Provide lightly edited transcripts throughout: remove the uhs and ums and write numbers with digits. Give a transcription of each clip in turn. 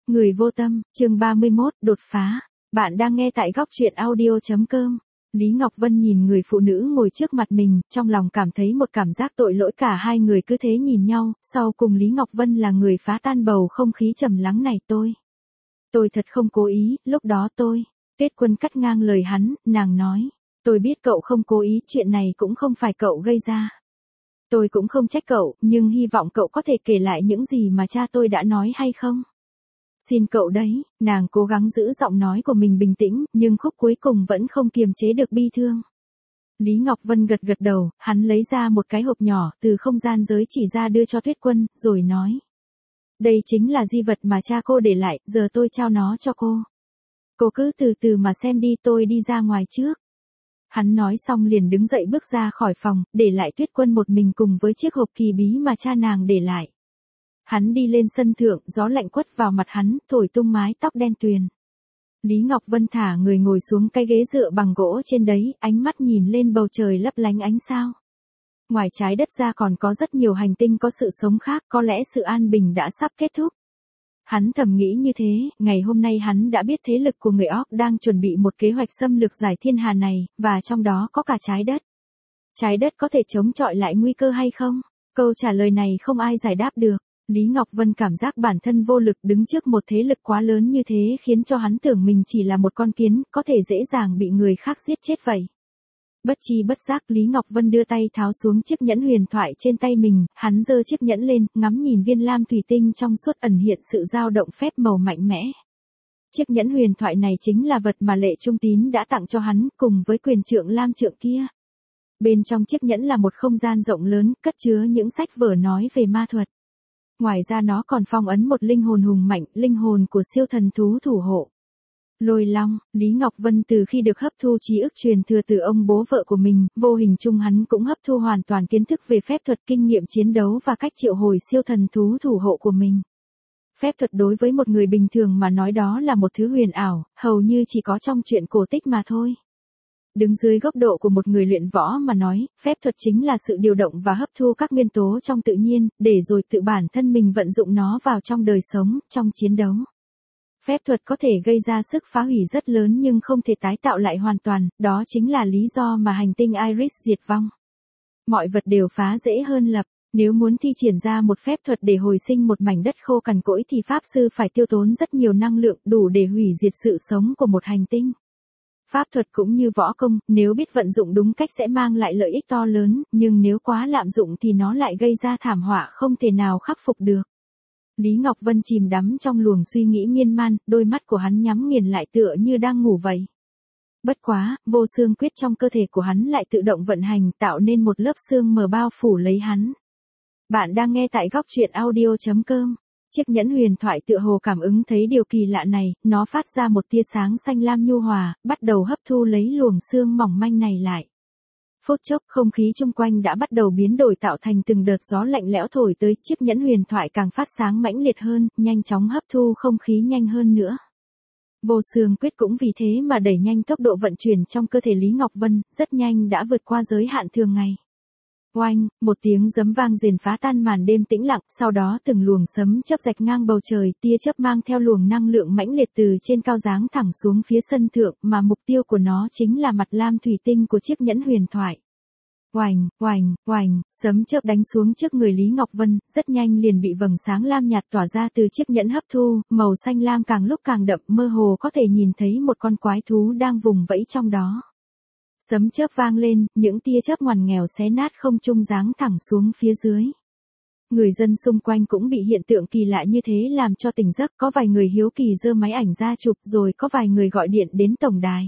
Người vô tâm, chương 31, đột phá. Bạn đang nghe tại góc truyện audio.com. Lý Ngọc Vân nhìn người phụ nữ ngồi trước mặt mình, trong lòng cảm thấy một cảm giác tội lỗi, cả hai người cứ thế nhìn nhau, sau cùng Lý Ngọc Vân là người phá tan bầu không khí trầm lắng này. Tôi thật không cố ý, lúc đó Tuyết Quân cắt ngang lời hắn, nàng nói. Tôi biết cậu không cố ý, chuyện này cũng không phải cậu gây ra. Tôi cũng không trách cậu, nhưng hy vọng cậu có thể kể lại những gì mà cha tôi đã nói hay không? Xin cậu đấy, nàng cố gắng giữ giọng nói của mình bình tĩnh, nhưng khúc cuối cùng vẫn không kiềm chế được bi thương. Lý Ngọc Vân gật gật đầu, hắn lấy ra một cái hộp nhỏ từ không gian giới chỉ ra đưa cho Tuyết Quân, rồi nói. Đây chính là di vật mà cha cô để lại, giờ tôi trao nó cho cô. Cô cứ từ từ mà xem đi, tôi đi ra ngoài trước. Hắn nói xong liền đứng dậy bước ra khỏi phòng, để lại Tuyết Quân một mình cùng với chiếc hộp kỳ bí mà cha nàng để lại. Hắn đi lên sân thượng, gió lạnh quất vào mặt hắn, thổi tung mái tóc đen tuyền. Lý Ngọc Vân thả người ngồi xuống cái ghế dựa bằng gỗ trên đấy, ánh mắt nhìn lên bầu trời lấp lánh ánh sao. Ngoài trái đất ra còn có rất nhiều hành tinh có sự sống khác, có lẽ sự an bình đã sắp kết thúc. Hắn thầm nghĩ như thế, ngày hôm nay hắn đã biết thế lực của người Orc đang chuẩn bị một kế hoạch xâm lược giải thiên hà này, và trong đó có cả trái đất. Trái đất có thể chống chọi lại nguy cơ hay không? Câu trả lời này không ai giải đáp được. Lý Ngọc Vân cảm giác bản thân vô lực đứng trước một thế lực quá lớn như thế, khiến cho hắn tưởng mình chỉ là một con kiến, có thể dễ dàng bị người khác giết chết vậy. Bất chi bất giác Lý Ngọc Vân đưa tay tháo xuống chiếc nhẫn huyền thoại trên tay mình, hắn giơ chiếc nhẫn lên, ngắm nhìn viên lam thủy tinh trong suốt ẩn hiện sự dao động phép màu mạnh mẽ. Chiếc nhẫn huyền thoại này chính là vật mà Lệ Trung Tín đã tặng cho hắn, cùng với quyền trượng lam trượng kia. Bên trong chiếc nhẫn là một không gian rộng lớn, cất chứa những sách vở nói về ma thuật. Ngoài ra nó còn phong ấn một linh hồn hùng mạnh, linh hồn của siêu thần thú thủ hộ. Lôi Long. Lý Ngọc Vân từ khi được hấp thu ký ức truyền thừa từ ông bố vợ của mình, vô hình chung hắn cũng hấp thu hoàn toàn kiến thức về phép thuật, kinh nghiệm chiến đấu và cách triệu hồi siêu thần thú thủ hộ của mình. Phép thuật đối với một người bình thường mà nói đó là một thứ huyền ảo, hầu như chỉ có trong truyện cổ tích mà thôi. Đứng dưới góc độ của một người luyện võ mà nói, phép thuật chính là sự điều động và hấp thu các nguyên tố trong tự nhiên, để rồi tự bản thân mình vận dụng nó vào trong đời sống, trong chiến đấu. Phép thuật có thể gây ra sức phá hủy rất lớn nhưng không thể tái tạo lại hoàn toàn, đó chính là lý do mà hành tinh Iris diệt vong. Mọi vật đều phá dễ hơn lập. Nếu muốn thi triển ra một phép thuật để hồi sinh một mảnh đất khô cằn cỗi thì pháp sư phải tiêu tốn rất nhiều năng lượng, đủ để hủy diệt sự sống của một hành tinh. Pháp thuật cũng như võ công, nếu biết vận dụng đúng cách sẽ mang lại lợi ích to lớn, nhưng nếu quá lạm dụng thì nó lại gây ra thảm họa không thể nào khắc phục được. Lý Ngọc Vân chìm đắm trong luồng suy nghĩ miên man, đôi mắt của hắn nhắm nghiền lại tựa như đang ngủ vậy. Bất quá, vô xương quyết trong cơ thể của hắn lại tự động vận hành, tạo nên một lớp xương mờ bao phủ lấy hắn. Bạn đang nghe tại góc truyện audio.com. Chiếc nhẫn huyền thoại tựa hồ cảm ứng thấy điều kỳ lạ này, nó phát ra một tia sáng xanh lam nhu hòa, bắt đầu hấp thu lấy luồng xương mỏng manh này lại. Phút chốc không khí chung quanh đã bắt đầu biến đổi, tạo thành từng đợt gió lạnh lẽo thổi tới, chiếc nhẫn huyền thoại càng phát sáng mãnh liệt hơn, nhanh chóng hấp thu không khí nhanh hơn nữa. Vô xương quyết cũng vì thế mà đẩy nhanh tốc độ vận chuyển trong cơ thể Lý Ngọc Vân, rất nhanh đã vượt qua giới hạn thường ngày. Oanh, một tiếng giấm vang rền phá tan màn đêm tĩnh lặng, sau đó từng luồng sấm chớp rạch ngang bầu trời, tia chớp mang theo luồng năng lượng mãnh liệt từ trên cao giáng thẳng xuống phía sân thượng, mà mục tiêu của nó chính là mặt lam thủy tinh của chiếc nhẫn huyền thoại. Oanh, oanh, oanh, sấm chớp đánh xuống trước người Lý Ngọc Vân, rất nhanh liền bị vầng sáng lam nhạt tỏa ra từ chiếc nhẫn hấp thu, màu xanh lam càng lúc càng đậm, mơ hồ có thể nhìn thấy một con quái thú đang vùng vẫy trong đó. Sấm chớp vang lên, những tia chớp ngoằn nghèo xé nát không trung giáng thẳng xuống phía dưới. Người dân xung quanh cũng bị hiện tượng kỳ lạ như thế làm cho tỉnh giấc, có vài người hiếu kỳ giơ máy ảnh ra chụp, rồi có vài người gọi điện đến tổng đài.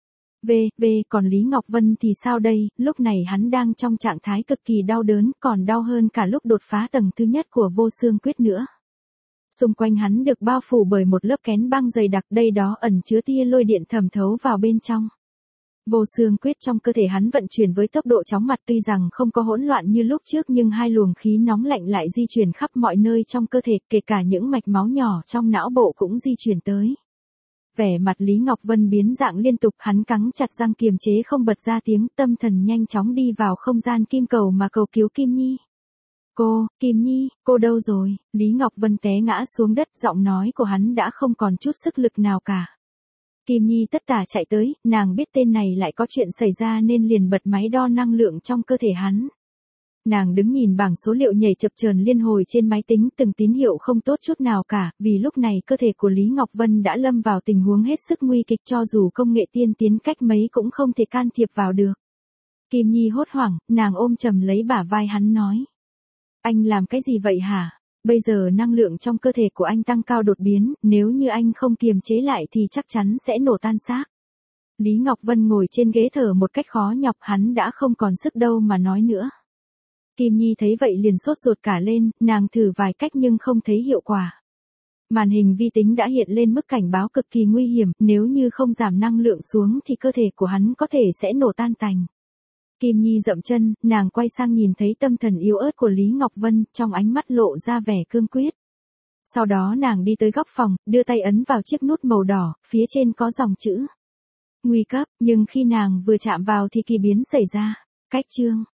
Còn Lý Ngọc Vân thì sao đây, lúc này hắn đang trong trạng thái cực kỳ đau đớn, còn đau hơn cả lúc đột phá tầng thứ nhất của vô xương quyết nữa. Xung quanh hắn được bao phủ bởi một lớp kén băng dày đặc, đây đó ẩn chứa tia lôi điện thẩm thấu vào bên trong. Vô xương quyết trong cơ thể hắn vận chuyển với tốc độ chóng mặt, tuy rằng không có hỗn loạn như lúc trước nhưng hai luồng khí nóng lạnh lại di chuyển khắp mọi nơi trong cơ thể, kể cả những mạch máu nhỏ trong não bộ cũng di chuyển tới. Vẻ mặt Lý Ngọc Vân biến dạng liên tục, hắn cắn chặt răng kiềm chế không bật ra tiếng, tâm thần nhanh chóng đi vào không gian kim cầu mà cầu cứu Kim Nhi. Cô, Kim Nhi, cô đâu rồi? Lý Ngọc Vân té ngã xuống đất, giọng nói của hắn đã không còn chút sức lực nào cả. Kim Nhi tất tả chạy tới, nàng biết tên này lại có chuyện xảy ra nên liền bật máy đo năng lượng trong cơ thể hắn. Nàng đứng nhìn bảng số liệu nhảy chập chờn liên hồi trên máy tính, từng tín hiệu không tốt chút nào cả, vì lúc này cơ thể của Lý Ngọc Vân đã lâm vào tình huống hết sức nguy kịch, cho dù công nghệ tiên tiến cách mấy cũng không thể can thiệp vào được. Kim Nhi hốt hoảng, nàng ôm chầm lấy bả vai hắn nói. Anh làm cái gì vậy hả? Bây giờ năng lượng trong cơ thể của anh tăng cao đột biến, nếu như anh không kiềm chế lại thì chắc chắn sẽ nổ tan xác. Lý Ngọc Vân ngồi trên ghế thở một cách khó nhọc, hắn đã không còn sức đâu mà nói nữa. Kim Nhi thấy vậy liền sốt ruột cả lên, nàng thử vài cách nhưng không thấy hiệu quả. Màn hình vi tính đã hiện lên mức cảnh báo cực kỳ nguy hiểm, nếu như không giảm năng lượng xuống thì cơ thể của hắn có thể sẽ nổ tan tành. Kim Nhi dậm chân, nàng quay sang nhìn thấy tâm thần yếu ớt của Lý Ngọc Vân, trong ánh mắt lộ ra vẻ cương quyết. Sau đó nàng đi tới góc phòng, đưa tay ấn vào chiếc nút màu đỏ, phía trên có dòng chữ nguy cấp, nhưng khi nàng vừa chạm vào thì kỳ biến xảy ra. Cách chương